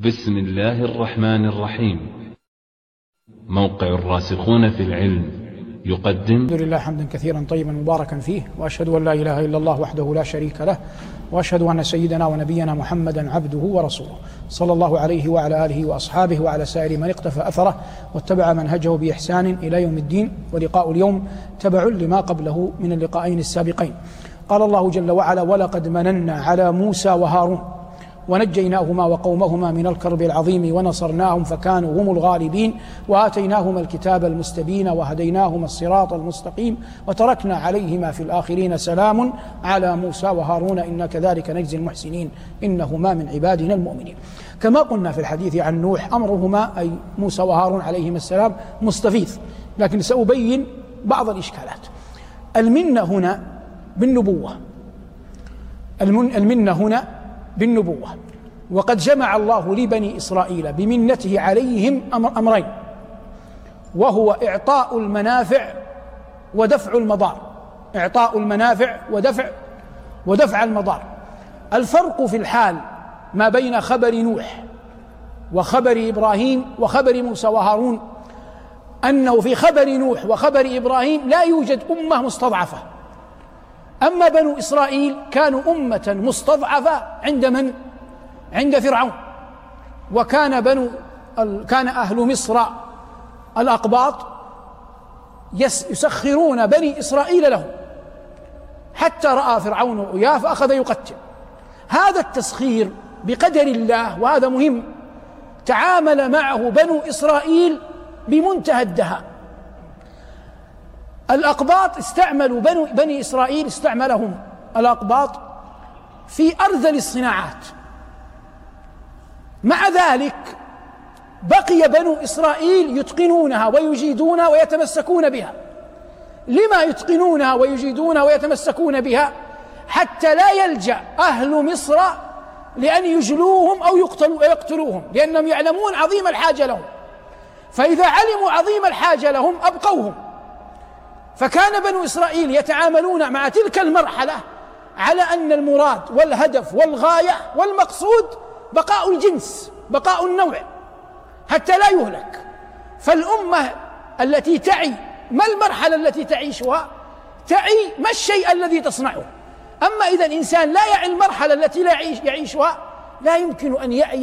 بسم الله الرحمن الرحيم. موقع الراسخون في العلم يقدم. الحمد لله حمدا كثيرا طيبا مباركا فيه، وأشهد أن لا إله إلا الله وحده لا شريك له، وأشهد أن سيدنا ونبينا محمدا عبده ورسوله، صلى الله عليه وعلى آله وأصحابه وعلى سائر من اقتفى أثره واتبع منهجه بإحسان إلى يوم الدين. ولقاء اليوم تبع لما قبله من اللقاءين السابقين. قال الله جل وعلا: ولقد مننا على موسى وهارون ونجيناهما وقومهما من الكرب العظيم ونصرناهم فكانوا هم الغالبين وآتيناهما الكتاب المستبين وهديناهما الصراط المستقيم وتركنا عليهما في الآخرين سلام على موسى وهارون إنا كذلك نجزي المحسنين إنهما من عبادنا المؤمنين. كما قلنا في الحديث عن نوح، أمرهما أي موسى وهارون عليهما السلام مستفيض، لكن سأبين بعض الإشكالات. المنة هنا بالنبوة، المنة هنا بالنبوة، وقد جمع الله لبني إسرائيل بمنته عليهم أمرين، وهو إعطاء المنافع ودفع المضار. إعطاء المنافع ودفع المضار. الفرق في الحال ما بين خبر نوح وخبر إبراهيم وخبر موسى وهارون أنه في خبر نوح وخبر إبراهيم لا يوجد أمة مستضعفة. أما بنو إسرائيل كانوا أمة مستضعفة عند من؟ عند فرعون. وكان كان أهل مصر الأقباط يسخرون بني إسرائيل لهم، حتى رأى فرعون رؤياه فأخذ يقتل. هذا التسخير بقدر الله، وهذا مهم، تعامل معه بنو إسرائيل بمنتهى الدهاء. الأقباط استعملوا بني إسرائيل، استعملهم الأقباط في أرذل الصناعات. مع ذلك بقي بنو إسرائيل يتقنونها ويجيدونها ويتمسكون بها. لما يتقنونها ويجيدونها ويتمسكون بها؟ حتى لا يلجأ أهل مصر لأن يجلوهم أو يقتلوهم، لأنهم يعلمون عظيم الحاجة لهم، فإذا علموا عظيم الحاجة لهم أبقوهم. فكان بنو إسرائيل يتعاملون مع تلك المرحلة على أن المراد والهدف والغاية والمقصود بقاء الجنس، بقاء النوع، حتى لا يهلك. فالأمة التي تعي ما المرحلة التي تعيشها؟ تعي ما الشيء الذي تصنعه. أما إذا الإنسان لا يعي المرحلة التي لا يعيشها، لا يمكن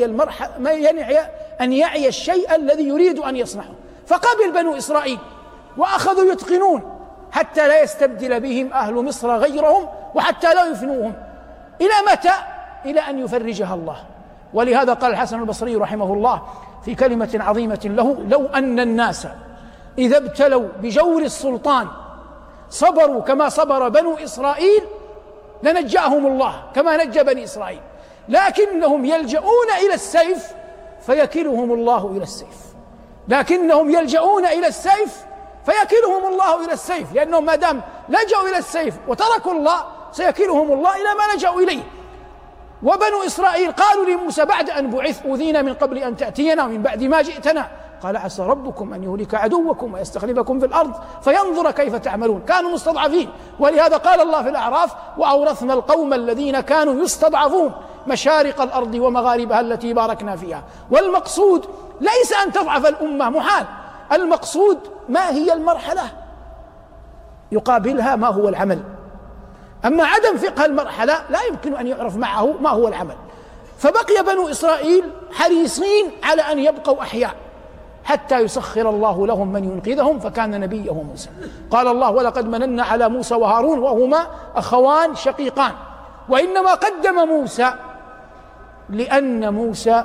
أن يعي الشيء الذي يريد أن يصنعه. فقبل بنو إسرائيل وأخذوا يتقنون حتى لا يستبدل بهم أهل مصر غيرهم، وحتى لا يفنوهم. إلى متى؟ إلى أن يفرجها الله. ولهذا قال الحسن البصري رحمه الله في كلمة عظيمة له: لو أن الناس إذا ابتلوا بجور السلطان صبروا كما صبر بنو إسرائيل لنجاهم الله كما نجى بني إسرائيل، لكنهم يلجؤون إلى السيف فيكلهم الله إلى السيف. لكنهم يلجؤون إلى السيف فيكلهم الله إلى السيف، لأنهم ما دام لجأوا إلى السيف وتركوا الله سيكلهم الله إلى ما لجأوا إليه. وبنو إسرائيل قالوا لموسى بعد أن بعث: أوذينا من قبل أن تأتينا ومن بعد ما جئتنا. قال: عسى ربكم أن يهلك عدوكم ويستخلفكم في الأرض فينظر كيف تعملون. كانوا مستضعفين، ولهذا قال الله في الأعراف: وأورثنا القوم الذين كانوا يستضعفون مشارق الأرض ومغاربها التي باركنا فيها. والمقصود ليس أن تضعف الأمة، محال. المقصود ما هي المرحلة يقابلها ما هو العمل. أما عدم فقه المرحلة لا يمكن أن يعرف معه ما هو العمل. فبقي بنو إسرائيل حريصين على أن يبقوا أحياء حتى يسخر الله لهم من ينقذهم، فكان نبيه موسى. قال الله: ولقد مننا على موسى وهارون وهما أخوان شقيقان. وإنما قدم موسى لأن موسى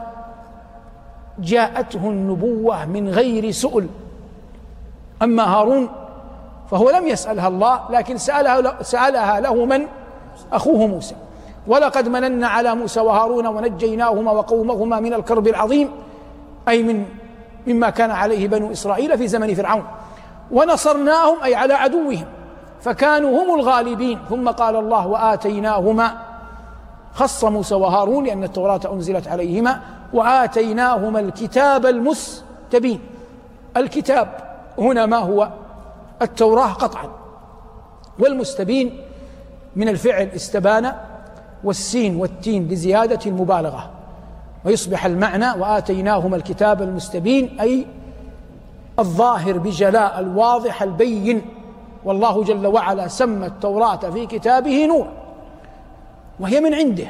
جاءته النبوة من غير سؤل. أما هارون فهو لم يسألها الله، لكن سألها له من؟ أخوه موسى. ولقد مننا على موسى وهارون ونجيناهما وقومهما من الكرب العظيم، أي مما كان عليه بنو إسرائيل في زمن فرعون. ونصرناهم أي على عدوهم فكانوا هم الغالبين. ثم قال الله: وآتيناهما، خص موسى وهارون لأن التوراة أنزلت عليهما، وآتيناهما الكتاب المستبين. الكتاب هنا ما هو؟ التوراة قطعا، والمستبين من الفعل استبان، والسين والتين لزيادة المبالغة. ويصبح المعنى وآتيناهما الكتاب المستبين أي الظاهر بجلاء الواضح البين. والله جل وعلا سمى التوراة في كتابه نور وهي من عنده،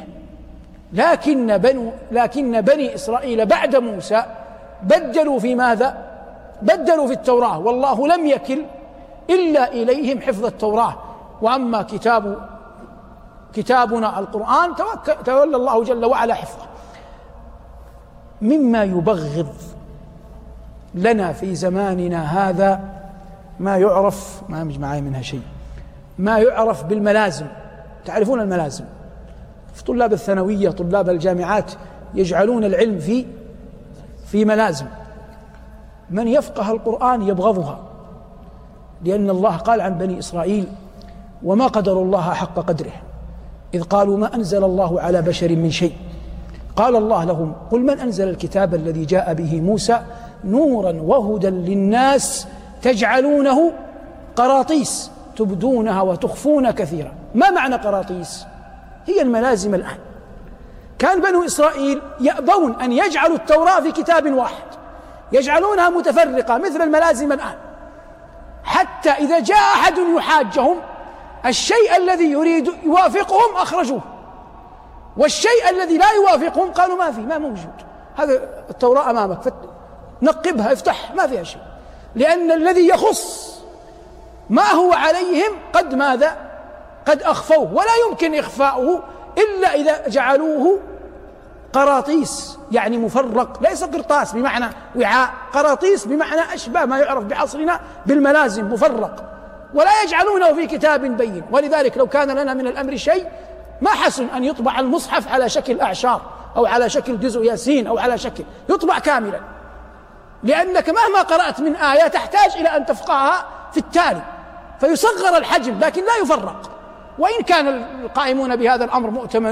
لكن بني إسرائيل بعد موسى بدلوا في ماذا؟ بدلوا في التوراة، والله لم يكل إلا إليهم حفظ التوراة. وأما كتابنا القرآن تولى الله جل وعلا حفظه. مما يبغض لنا في زماننا هذا ما يعرف، ما مش معي منها شيء، ما يعرف بالملازم. تعرفون الملازم؟ في طلاب الثانوية طلاب الجامعات يجعلون العلم في ملازم. من يفقه القرآن يبغضها، لأن الله قال عن بني إسرائيل: وما قدروا الله حق قدره إذ قالوا ما أنزل الله على بشر من شيء. قال الله لهم: قل من أنزل الكتاب الذي جاء به موسى نورا وهدى للناس تجعلونه قراطيس تبدونها وتخفون كثيرا. ما معنى قراطيس؟ هي الملازم الآن. كان بنو إسرائيل يأبون أن يجعلوا التوراة في كتاب واحد، يجعلونها متفرقة مثل الملازم الآن، حتى إذا جاء أحد يحاجهم الشيء الذي يريد يوافقهم أخرجوه، والشيء الذي لا يوافقهم قالوا ما موجود، هذا التوراة أمامك نقبها افتح ما فيها شيء، لأن الذي يخص ما هو عليهم قد أخفوه، ولا يمكن إخفاؤه إلا إذا جعلوه قراطيس، يعني مفرق، ليس قرطاس بمعنى وعاء، قراطيس بمعنى أشبه ما يعرف بعصرنا بالملازم، مفرق، ولا يجعلونه في كتاب بين. ولذلك لو كان لنا من الأمر شيء ما حسن أن يطبع المصحف على شكل أعشار أو على شكل جزء ياسين أو على شكل، يطبع كاملا، لأنك مهما قرأت من آية تحتاج إلى أن تفقهها في التالي، فيصغر الحجم لكن لا يفرق. وإن كان القائمون بهذا الأمر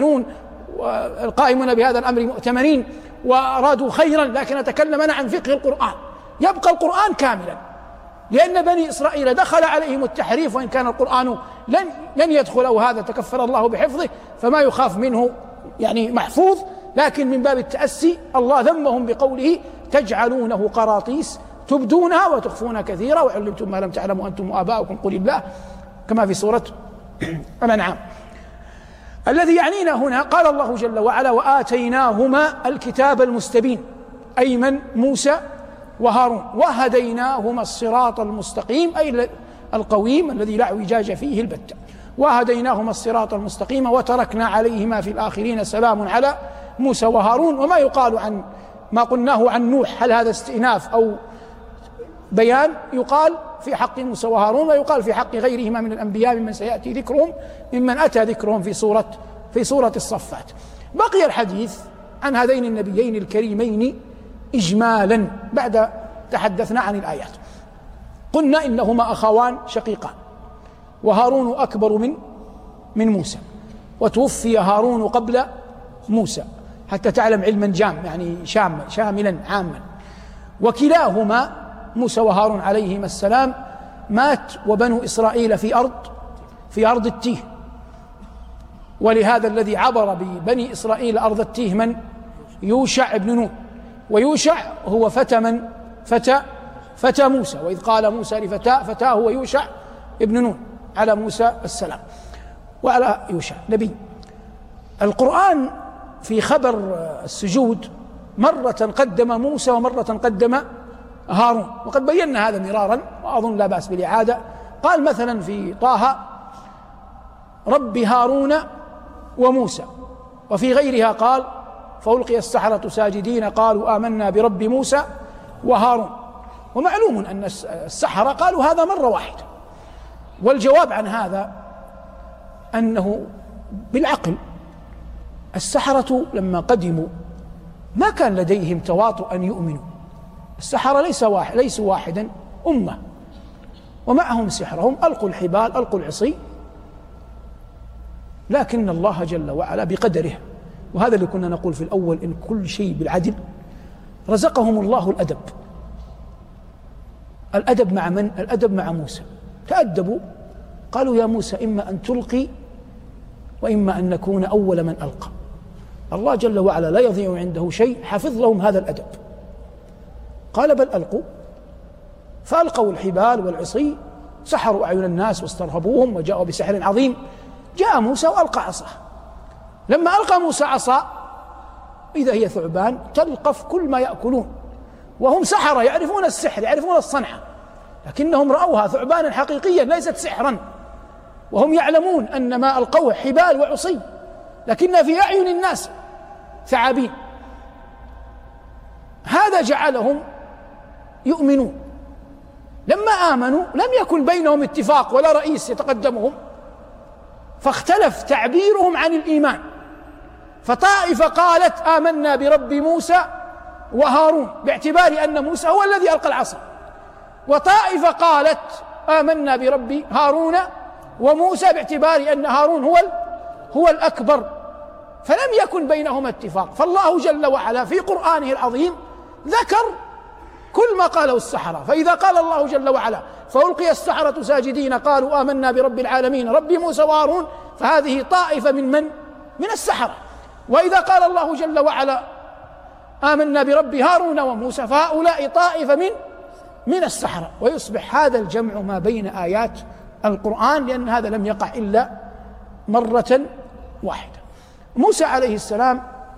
مؤتمنين وأرادوا خيرا، لكن أتكلم أنا عن فقه القرآن. يبقى القرآن كاملا، لأن بني إسرائيل دخل عليهم التحريف، وإن كان القرآن لن يدخل، أو هذا تكفل الله بحفظه فما يخاف منه يعني محفوظ، لكن من باب التأسي الله ذمهم بقوله: تجعلونه قراطيس تبدونها وتخفون كثيرا وعلمتم ما لم تعلموا أنتم وآباؤكم قل الله، كما في سورة الأنعام. الذي يعنينا هنا قال الله جل وعلا: وآتيناهما الكتاب المستبين، أي من؟ موسى وهارون، وهديناهما الصراط المستقيم، أي القويم الذي لا اعوجاج فيه البتة، وهديناهما الصراط المستقيم وتركنا عليهما في الآخرين سلام على موسى وهارون. وما يقال عن ما قلناه عن نوح، هل هذا استئناف أو بيان؟ يقال في حق موسى وهارون، ويقال في حق غيرهما من الأنبياء ممن سيأتي ذكرهم، ممن أتى ذكرهم في سورة الصفات. بقي الحديث عن هذين النبيين الكريمين إجمالا بعد تحدثنا عن الآيات. قلنا إنهما أخوان شقيقان، وهارون أكبر من موسى، وتوفي هارون قبل موسى، حتى تعلم علما جام يعني شاملا عاما. وكلاهما موسى وهارون عليهما السلام مات وبنو إسرائيل في أرض التيه، ولهذا الذي عبر ببني إسرائيل أرض التيه من؟ يوشع بن نون، ويوشع هو فتى موسى، وإذ قال موسى فتاه هو يوشع ابن نون على موسى السلام وعلى يوشع نبي. القرآن في خبر السجود مرة قدم موسى ومرة قدم هارون، وقد بينا هذا مرارا وأظن لا بأس بالإعادة. قال مثلا في طه: رب هارون وموسى، وفي غيرها قال: فألقي السحرة ساجدين قالوا آمنا برب موسى وهارون. ومعلوم أن السحرة قالوا هذا مرة واحدة، والجواب عن هذا أنه بالعقل السحرة لما قدموا ما كان لديهم تواطؤ أن يؤمنوا. السحرة ليسوا واحدا، أمة، ومعهم سحرهم، ألقوا الحبال ألقوا العصي، لكن الله جل وعلا بقدره، وهذا اللي كنا نقول في الأول إن كل شيء بالعدل، رزقهم الله الأدب مع من؟ الأدب مع موسى. تأدبوا، قالوا: يا موسى إما أن تلقي وإما أن نكون أول من ألقى. الله جل وعلا لا يضيع عنده شيء، حفظ لهم هذا الأدب. قال بل ألقوا، فألقوا الحبال والعصي، سحروا أعين الناس واسترهبوهم وجاءوا بسحر عظيم. جاء موسى وألقى عصاه، لما ألقى موسى عصا إذا هي ثعبان تلقف كل ما يأكلون، وهم سحرة يعرفون السحر يعرفون الصنعة، لكنهم رأوها ثعبانا حقيقيا ليست سحرا، وهم يعلمون أن ما ألقوه حبال وعصي، لكن في أعين الناس ثعابين. هذا جعلهم يؤمنون. لما آمنوا لم يكن بينهم اتفاق ولا رئيس يتقدمهم، فاختلف تعبيرهم عن الإيمان، فطائفة قالت آمنا برب موسى وهارون باعتبار أن موسى هو الذي ألقى العصا، وطائفة قالت آمنا برب هارون وموسى باعتبار أن هارون هو الأكبر، فلم يكن بينهما اتفاق. فالله جل وعلا في قرآنه العظيم ذكر كل ما قاله السحرة، فإذا قال الله جل وعلا فألقي السحرة ساجدين قالوا آمنا برب العالمين رب موسى وهارون، فهذه طائفة من السحرة. وإذا قال الله جل وعلا آمنا برب هارون وموسى فهؤلاء طائفة من السحرة. ويصبح هذا الجمع ما بين آيات القرآن، لأن هذا لم يقع إلا مرة واحدة. موسى عليه السلام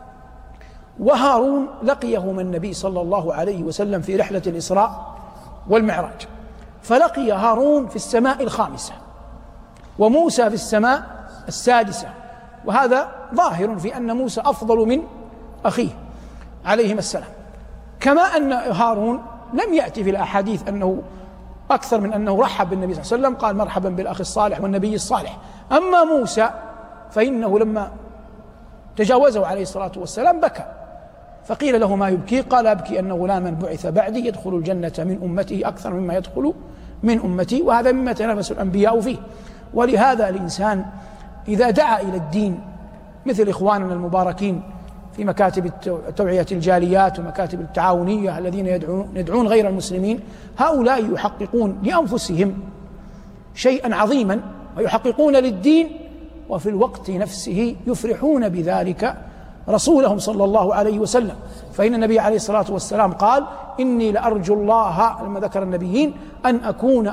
وهارون لقيهما النبي صلى الله عليه وسلم في رحلة الإسراء والمعراج، فلقي هارون في السماء الخامسة وموسى في السماء السادسة، وهذا ظاهر في أن موسى أفضل من أخيه عليهما السلام. كما أن هارون لم يأتي في الأحاديث أنه أكثر من أنه رحب بالنبي صلى الله عليه وسلم، قال مرحبا بالأخ الصالح والنبي الصالح. أما موسى فإنه لما تجاوزه عليه الصلاة والسلام بكى، فقيل له ما يبكي؟ قال أبكي أن غلاما بعث بعدي يدخل الجنة من أمته أكثر مما يدخل من أمتي، وهذا مما تنافس الأنبياء فيه. ولهذا الإنسان إذا دعا إلى الدين مثل إخواننا المباركين في مكاتب توعية الجاليات ومكاتب التعاونية الذين يدعون غير المسلمين، هؤلاء يحققون لأنفسهم شيئا عظيما ويحققون للدين، وفي الوقت نفسه يفرحون بذلك رسولهم صلى الله عليه وسلم. فإن النبي عليه الصلاة والسلام قال إني لأرجو الله لما ذكر النبيين أن أكون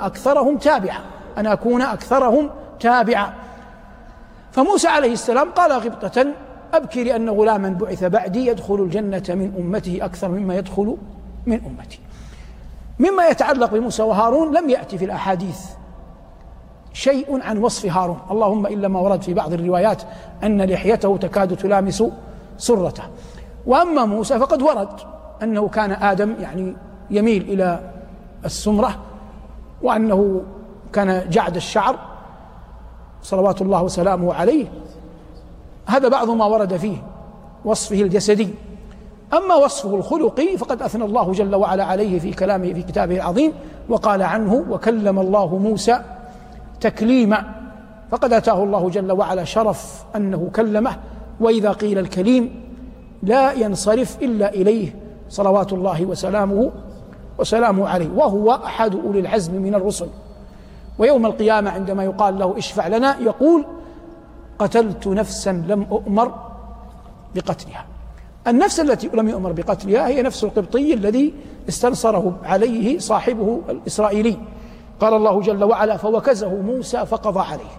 أكثرهم تابعا. فموسى عليه السلام قال غبطة أبكي لأن غلاما بعث بعدي يدخل الجنة من أمته أكثر مما يدخل من أمتي. مما يتعلق بموسى وهارون لم يأتي في الأحاديث شيء عن وصف هارون، اللهم إلا ما ورد في بعض الروايات أن لحيته تكاد تلامس سرته. وأما موسى فقد ورد أنه كان آدم يعني يميل إلى السمرة، وأنه كان جعد الشعر صلوات الله وسلامه عليه. هذا بعض ما ورد فيه وصفه الجسدي. أما وصفه الخلقي فقد أثنى الله جل وعلا عليه في كلامه في كتابه العظيم، وقال عنه وكلم الله موسى تكليما، فقد أتاه الله جل وعلا شرف أنه كلمه، وإذا قيل الكليم لا ينصرف إلا إليه صلوات الله وسلامه عليه، وهو أحد أولي العزم من الرسل. ويوم القيامة عندما يقال له اشفع لنا يقول قتلت نفسا لم أؤمر بقتلها. النفس التي لم يؤمر بقتلها هي نفس القبطي الذي استنصره عليه صاحبه الإسرائيلي. قال الله جل وعلا فوكزه موسى فقضى عليه،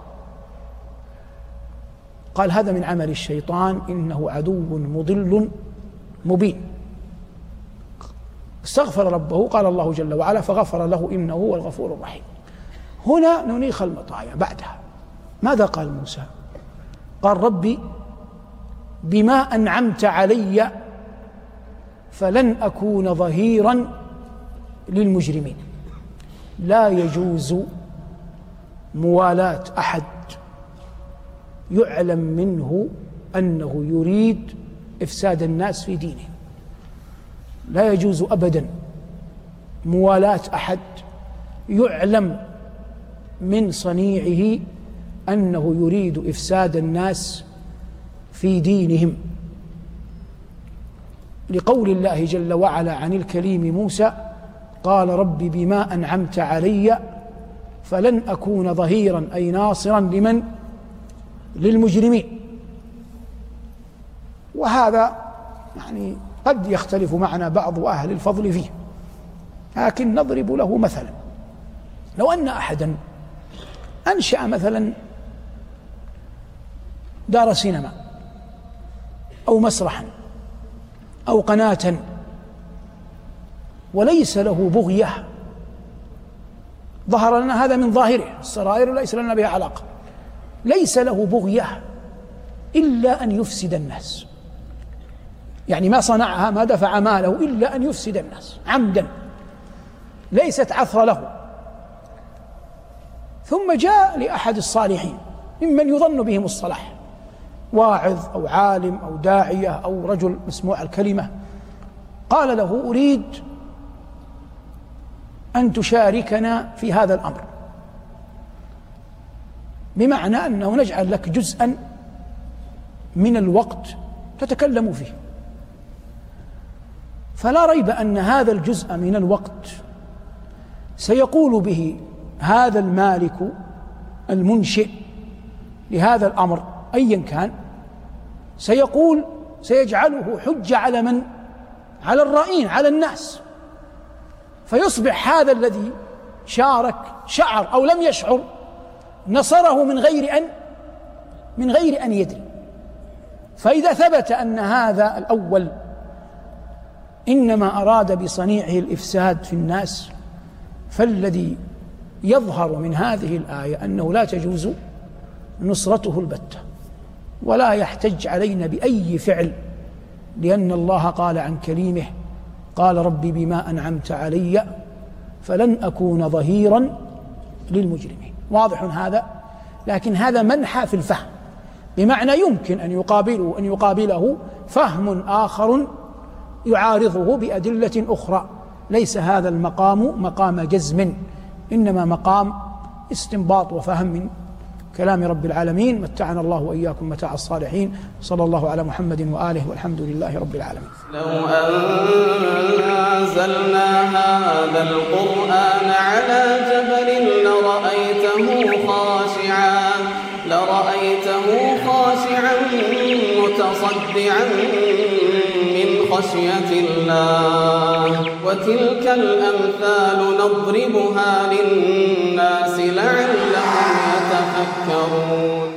قال هذا من عمل الشيطان إنه عدو مضل مبين. استغفر ربه، قال الله جل وعلا فغفر له إنه هو الغفور الرحيم. هنا ننيخ المطايا. بعدها ماذا قال موسى؟ قال ربي بما أنعمت علي فلن أكون ظهيرا للمجرمين. لا يجوز موالاة أحد يعلم منه أنه يريد إفساد الناس في دينهم. لا يجوز أبدا موالاة أحد يعلم من صنيعه أنه يريد إفساد الناس في دينهم، لقول الله جل وعلا عن الكليم موسى قال رب بما أنعمت علي فلن أكون ظهيرا أي ناصرا للمجرمين. وهذا يعني قد يختلف معنا بعض أهل الفضل فيه، لكن نضرب له مثلا. لو أن أحدا أنشأ مثلا دار سينما أو مسرحا أو قناة وليس له بغية، ظهر لنا هذا من ظاهره، السرائر ليس لنا بها علاقة، ليس له بغية إلا أن يفسد الناس، يعني ما صنعها ما دفع ماله إلا أن يفسد الناس عمدا، ليست عثر له. ثم جاء لأحد الصالحين ممن يظن بهم الصلاح، واعظ أو عالم أو داعية أو رجل مسموع الكلمة، قال له: أريد أن تشاركنا في هذا الأمر، بمعنى أنه نجعل لك جزءا من الوقت تتكلم فيه. فلا ريب أن هذا الجزء من الوقت سيقول به هذا المالك المنشئ لهذا الأمر أيا كان، سيجعله حجة على من؟ على الرائين، على الناس، فيصبح هذا الذي شعر أو لم يشعر نصره من غير أن يدري. فإذا ثبت أن هذا الأول إنما أراد بصنيعه الإفساد في الناس، فالذي يظهر من هذه الآية أنه لا تجوز نصرته البتة، ولا يحتج علينا بأي فعل، لأن الله قال عن كليمه: قال ربي بما أنعمت علي فلن أكون ظهيرا للمجرمين. واضح هذا؟ لكن هذا منحى في الفهم، بمعنى يمكن أن يقابله فهم آخر يعارضه بأدلة أخرى. ليس هذا المقام مقام جزم، إنما مقام استنباط وفهم من كلام رب العالمين. متعنا الله وإياكم متاع الصالحين. صلى الله على محمد وآله، والحمد لله رب العالمين. لو أنزلنا هذا القرآن على جبل لرأيته خاشعا متصدعا من خشية الله. وتلك الأمثال نضربها للناس لعلهم يتفكرون.